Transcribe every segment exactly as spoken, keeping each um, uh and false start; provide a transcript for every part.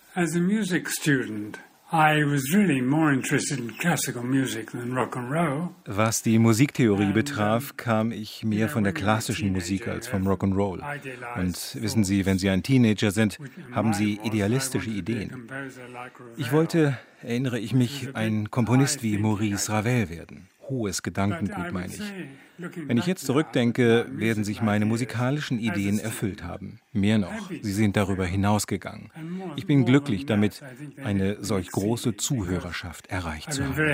As a music student, I was really more interested in classical music than rock and roll. Was die Musiktheorie betraf, kam ich mehr von der klassischen Musik als vom Rock'n'Roll. Und wissen Sie, wenn Sie ein Teenager sind, haben Sie idealistische Ideen. Ich wollte, erinnere ich mich, ein Komponist wie Maurice Ravel werden. Hohes Gedankengut, meine ich. Wenn ich jetzt zurückdenke, werden sich meine musikalischen Ideen erfüllt haben. Mehr noch, sie sind darüber hinausgegangen. Ich bin glücklich damit, eine solch große Zuhörerschaft erreicht zu haben.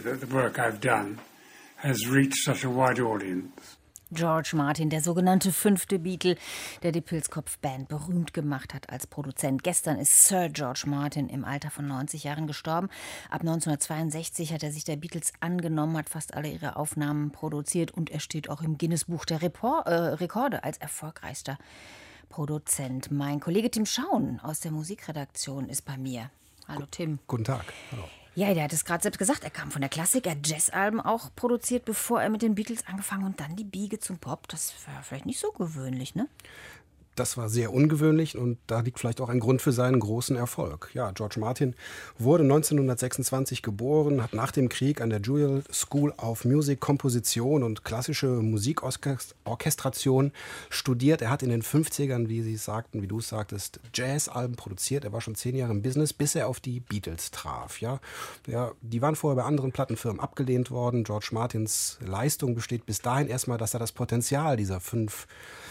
George Martin, der sogenannte fünfte Beatle, der die Pilzkopf-Band berühmt gemacht hat als Produzent. Gestern ist Sir George Martin im Alter von neunzig Jahren gestorben. Ab neunzehnhundertzweiundsechzig hat er sich der Beatles angenommen, hat fast alle ihre Aufnahmen produziert und er steht auch im Guinness-Buch der Repor- äh, Rekorde als erfolgreichster Produzent. Mein Kollege Tim Schauen aus der Musikredaktion ist bei mir. Hallo Tim. Guten Tag. Hallo. Ja, der hat es gerade selbst gesagt, er kam von der Klassik, er hat Jazzalben auch produziert, bevor er mit den Beatles angefangen und dann die Biege zum Pop. Das war vielleicht nicht so gewöhnlich, ne? Das war sehr ungewöhnlich und da liegt vielleicht auch ein Grund für seinen großen Erfolg. Ja, George Martin wurde neunzehnhundertsechsundzwanzig geboren, hat nach dem Krieg an der Juilliard School of Music Komposition und klassische Musikorchestration studiert. Er hat in den fünfzigern, wie Sie sagten, wie du es sagtest, Jazzalben produziert. Er war schon zehn Jahre im Business, bis er auf die Beatles traf. Ja, ja, die waren vorher bei anderen Plattenfirmen abgelehnt worden. George Martins Leistung besteht bis dahin erstmal, dass er das Potenzial dieser fünf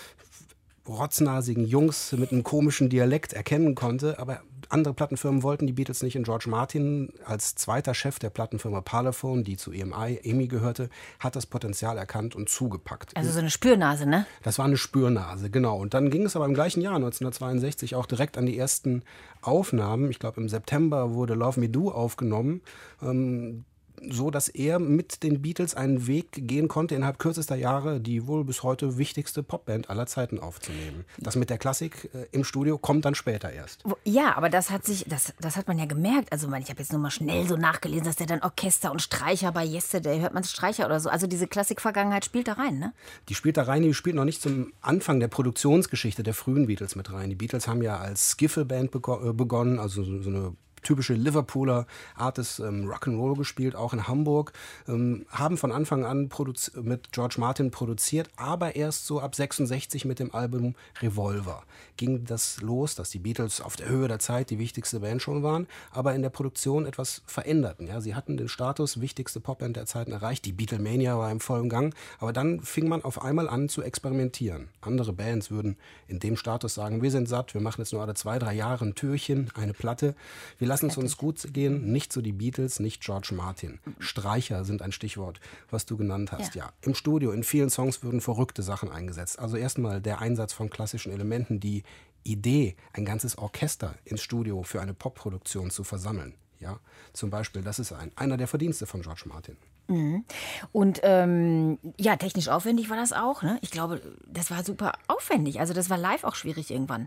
rotznasigen Jungs mit einem komischen Dialekt erkennen konnte, aber andere Plattenfirmen wollten die Beatles nicht. Und George Martin als zweiter Chef der Plattenfirma Parlophone, die zu E M I, E M I gehörte, hat das Potenzial erkannt und zugepackt. Also so eine Spürnase, ne? Das war eine Spürnase, genau. Und dann ging es aber im gleichen Jahr, neunzehnhundertzweiundsechzig, auch direkt an die ersten Aufnahmen. Ich glaube, im September wurde Love Me Do aufgenommen. Ähm, so dass er mit den Beatles einen Weg gehen konnte, innerhalb kürzester Jahre die wohl bis heute wichtigste Popband aller Zeiten aufzunehmen. Das mit der Klassik äh, im Studio kommt dann später erst. Ja, aber das hat sich, das, das hat man ja gemerkt. Also ich habe jetzt nur mal schnell so nachgelesen, dass der dann Orchester und Streicher bei Yesterday, hört man Streicher oder so. Also diese Klassik-Vergangenheit spielt da rein, ne? Die spielt da rein, die spielt noch nicht zum Anfang der Produktionsgeschichte der frühen Beatles mit rein. Die Beatles haben ja als Skiffle-Band bego- begonnen, also so, so eine typische Liverpooler Art des ähm, Rock'n'Roll gespielt, auch in Hamburg, ähm, haben von Anfang an produzi- mit George Martin produziert, aber erst so ab sechsundsechzig mit dem Album Revolver ging das los, dass die Beatles auf der Höhe der Zeit die wichtigste Band schon waren, aber in der Produktion etwas veränderten. Ja, sie hatten den Status wichtigste Popband der Zeiten erreicht, die Beatlemania war im vollen Gang, aber dann fing man auf einmal an zu experimentieren. Andere Bands würden in dem Status sagen, wir sind satt, wir machen jetzt nur alle zwei, drei Jahre ein Türchen, eine Platte, wir lassen es uns gut gehen, nicht so die Beatles, nicht George Martin. Streicher sind ein Stichwort, was du genannt hast. Ja. Ja, im Studio, in vielen Songs würden verrückte Sachen eingesetzt. Also erstmal der Einsatz von klassischen Elementen, die Idee, ein ganzes Orchester ins Studio für eine Popproduktion zu versammeln. Ja, zum Beispiel, das ist ein, einer der Verdienste von George Martin. Mhm. Und ähm, ja, technisch aufwendig war das auch, ne? Ich glaube, das war super aufwendig. Also das war live auch schwierig irgendwann.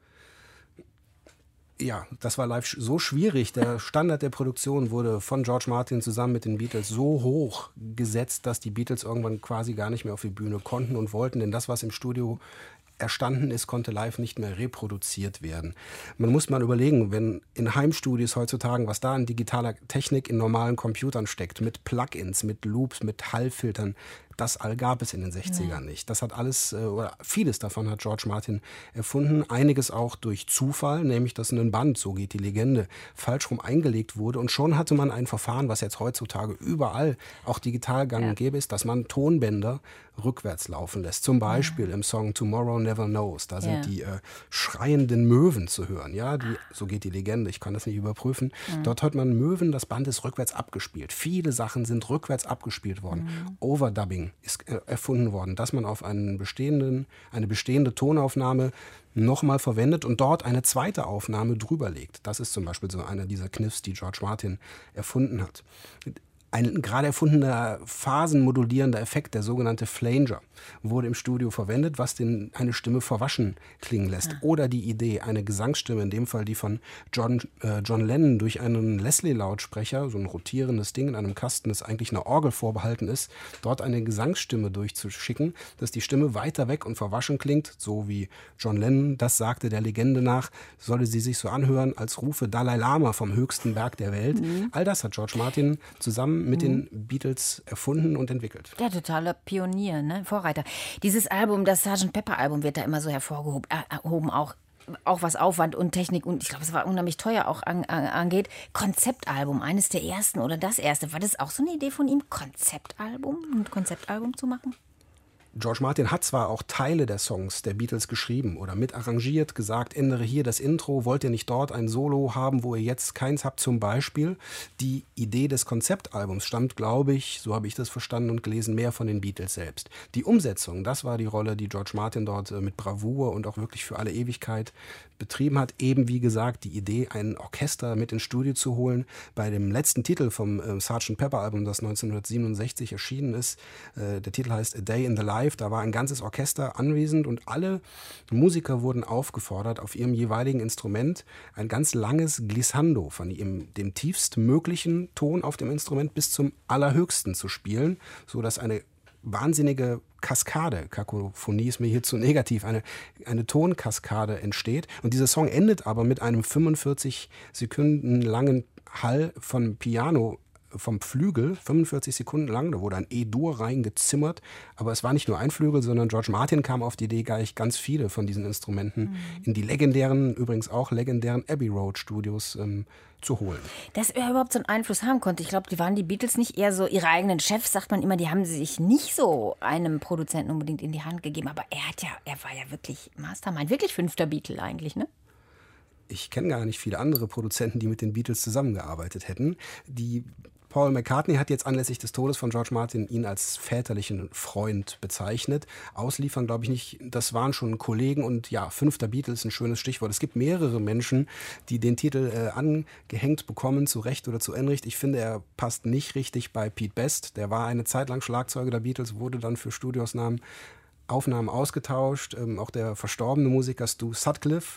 Ja, das war live so schwierig. Der Standard der Produktion wurde von George Martin zusammen mit den Beatles so hoch gesetzt, dass die Beatles irgendwann quasi gar nicht mehr auf die Bühne konnten und wollten. Denn das, was im Studio erstanden ist, konnte live nicht mehr reproduziert werden. Man muss mal überlegen, wenn in Heimstudios heutzutage, was da an digitaler Technik in normalen Computern steckt, mit Plugins, mit Loops, mit Hallfiltern, das all gab es in den sechzigern nicht. Das hat alles, oder vieles davon hat George Martin erfunden. Einiges auch durch Zufall, nämlich dass ein Band, so geht die Legende, falsch rum eingelegt wurde. Und schon hatte man ein Verfahren, was jetzt heutzutage überall auch digital gang und gäbe ist, dass man Tonbänder rückwärts laufen lässt. Zum Beispiel ja. im Song Tomorrow Never Knows. Da sind ja. die äh, schreienden Möwen zu hören. Ja, die, so geht die Legende, ich kann das nicht überprüfen. Mhm. Dort hört man Möwen, das Band ist rückwärts abgespielt. Viele Sachen sind rückwärts abgespielt worden. Mhm. Overdubbing ist erfunden worden, dass man auf einen bestehenden, eine bestehende Tonaufnahme nochmal verwendet und dort eine zweite Aufnahme drüber legt. Das ist zum Beispiel so einer dieser Kniffs, die George Martin erfunden hat. Ein gerade erfundener phasenmodulierender Effekt, der sogenannte Flanger, wurde im Studio verwendet, was den, eine Stimme verwaschen klingen lässt. Ja. Oder die Idee, eine Gesangsstimme, in dem Fall die von John, äh, John Lennon, durch einen Leslie-Lautsprecher, so ein rotierendes Ding in einem Kasten, das eigentlich einer Orgel vorbehalten ist, dort eine Gesangsstimme durchzuschicken, dass die Stimme weiter weg und verwaschen klingt, so wie John Lennon das sagte, der Legende nach, solle sie sich so anhören, als rufe Dalai Lama vom höchsten Berg der Welt. Mhm. All das hat George Martin zusammen mit den Beatles erfunden und entwickelt. Der totale Pionier, ne? Vorreiter. Dieses Album, das Sergeant Pepper Album, wird da immer so hervorgehoben, auch, auch was Aufwand und Technik und ich glaube, es war unheimlich teuer auch an, an, angeht. Konzeptalbum, eines der ersten oder das erste. War das auch so eine Idee von ihm, Konzeptalbum, ein Konzeptalbum zu machen? George Martin hat zwar auch Teile der Songs der Beatles geschrieben oder mit arrangiert, gesagt, ändere hier das Intro, wollt ihr nicht dort ein Solo haben, wo ihr jetzt keins habt zum Beispiel. Die Idee des Konzeptalbums stammt, glaube ich, so habe ich das verstanden und gelesen, mehr von den Beatles selbst. Die Umsetzung, das war die Rolle, die George Martin dort mit Bravour und auch wirklich für alle Ewigkeit betrieben hat. Eben, wie gesagt, die Idee, ein Orchester mit ins Studio zu holen. Bei dem letzten Titel vom äh, Sergeant Pepper Album, das neunzehnhundertsiebenundsechzig erschienen ist, äh, der Titel heißt A Day in the Life, da war ein ganzes Orchester anwesend und alle Musiker wurden aufgefordert, auf ihrem jeweiligen Instrument ein ganz langes Glissando von dem, dem tiefstmöglichen Ton auf dem Instrument bis zum allerhöchsten zu spielen, sodass eine wahnsinnige Kaskade, Kakophonie ist mir hier zu negativ, eine, eine Tonkaskade entsteht. Und dieser Song endet aber mit einem fünfundvierzig Sekunden langen Hall von Piano, vom Flügel, fünfundvierzig Sekunden lang, da wurde ein E-Dur reingezimmert, aber es war nicht nur ein Flügel, sondern George Martin kam auf die Idee, gleich ganz viele von diesen Instrumenten mhm. in die legendären, übrigens auch legendären Abbey Road Studios ähm, zu holen. Dass er überhaupt so einen Einfluss haben konnte, ich glaube, die waren die Beatles nicht eher so, ihre eigenen Chefs, sagt man immer, die haben sich nicht so einem Produzenten unbedingt in die Hand gegeben, aber er hat ja, er war ja wirklich Mastermind, wirklich fünfter Beatle eigentlich, ne? Ich kenne gar nicht viele andere Produzenten, die mit den Beatles zusammengearbeitet hätten. Die Paul McCartney hat jetzt anlässlich des Todes von George Martin ihn als väterlichen Freund bezeichnet. Ausliefern glaube ich nicht, das waren schon Kollegen und ja, fünfter Beatles, ein schönes Stichwort. Es gibt mehrere Menschen, die den Titel äh, angehängt bekommen, zu Recht oder zu Unrecht. Ich finde, er passt nicht richtig bei Pete Best. Der war eine Zeit lang Schlagzeuger der Beatles, wurde dann für Studioaufnahmen Aufnahmen ausgetauscht. Ähm, auch der verstorbene Musiker Stu Sutcliffe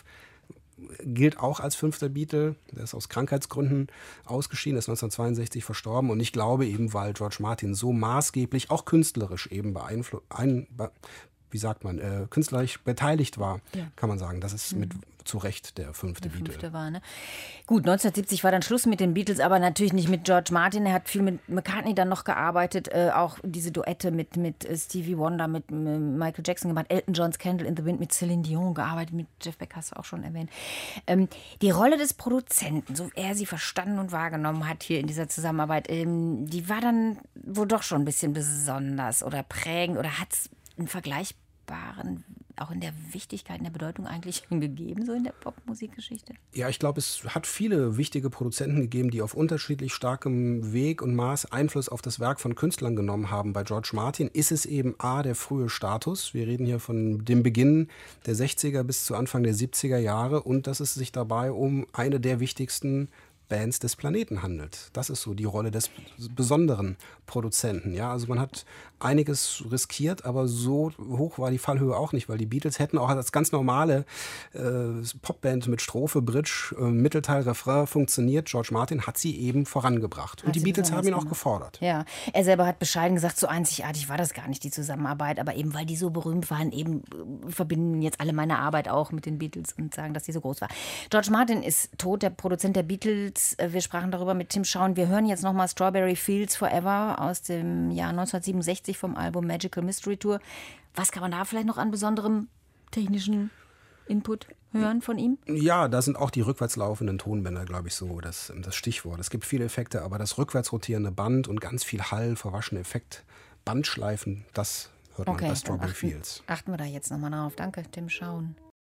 gilt auch als fünfter Beatle. Der ist aus Krankheitsgründen ausgeschieden, ist neunzehnhundertzweiundsechzig verstorben. Und ich glaube eben, weil George Martin so maßgeblich, auch künstlerisch eben beeinflusst, ein, be, wie sagt man, äh, künstlerisch beteiligt war, ja. kann man sagen, dass es mit zu Recht der fünfte, der fünfte Beatle war. Ne? Gut, neunzehnhundertsiebzig war dann Schluss mit den Beatles, aber natürlich nicht mit George Martin. Er hat viel mit McCartney dann noch gearbeitet, äh, auch diese Duette mit, mit Stevie Wonder, mit äh, Michael Jackson gemacht, Elton John's Candle in the Wind, mit Celine Dion gearbeitet, mit Jeff Beck hast du auch schon erwähnt. Ähm, die Rolle des Produzenten, so er sie verstanden und wahrgenommen hat hier in dieser Zusammenarbeit, ähm, die war dann wohl doch schon ein bisschen besonders oder prägend oder hat es einen vergleichbaren, auch in der Wichtigkeit, in der Bedeutung eigentlich gegeben, so in der Popmusikgeschichte? Ja, ich glaube, es hat viele wichtige Produzenten gegeben, die auf unterschiedlich starkem Weg und Maß Einfluss auf das Werk von Künstlern genommen haben. Bei George Martin ist es eben A, der frühe Status. Wir reden hier von dem Beginn der sechziger bis zu Anfang der siebziger Jahre und dass es sich dabei um eine der wichtigsten Bands des Planeten handelt. Das ist so die Rolle des besonderen Produzenten. Ja, also man hat einiges riskiert, aber so hoch war die Fallhöhe auch nicht, weil die Beatles hätten auch als ganz normale äh, Popband mit Strophe, Bridge, äh, Mittelteil, Refrain funktioniert. George Martin hat sie eben vorangebracht. Und die Beatles haben ihn auch gefordert. Ja, er selber hat bescheiden gesagt, so einzigartig war das gar nicht, die Zusammenarbeit, aber eben weil die so berühmt waren, eben äh, verbinden jetzt alle meine Arbeit auch mit den Beatles und sagen, dass die so groß war. George Martin ist tot, der Produzent der Beatles. Wir sprachen darüber mit Tim Schauen. Wir hören jetzt nochmal Strawberry Fields Forever aus dem Jahr neunzehnhundertsiebenundsechzig vom Album Magical Mystery Tour. Was kann man da vielleicht noch an besonderem technischen Input hören von ihm? Ja, da sind auch die rückwärts laufenden Tonbänder, glaube ich, so das, das Stichwort. Es gibt viele Effekte, aber das rückwärts rotierende Band und ganz viel Hall, verwaschene Effekt, Bandschleifen, das hört man okay, bei Strawberry achten, Fields. Achten wir da jetzt nochmal drauf. Danke, Tim Schauen.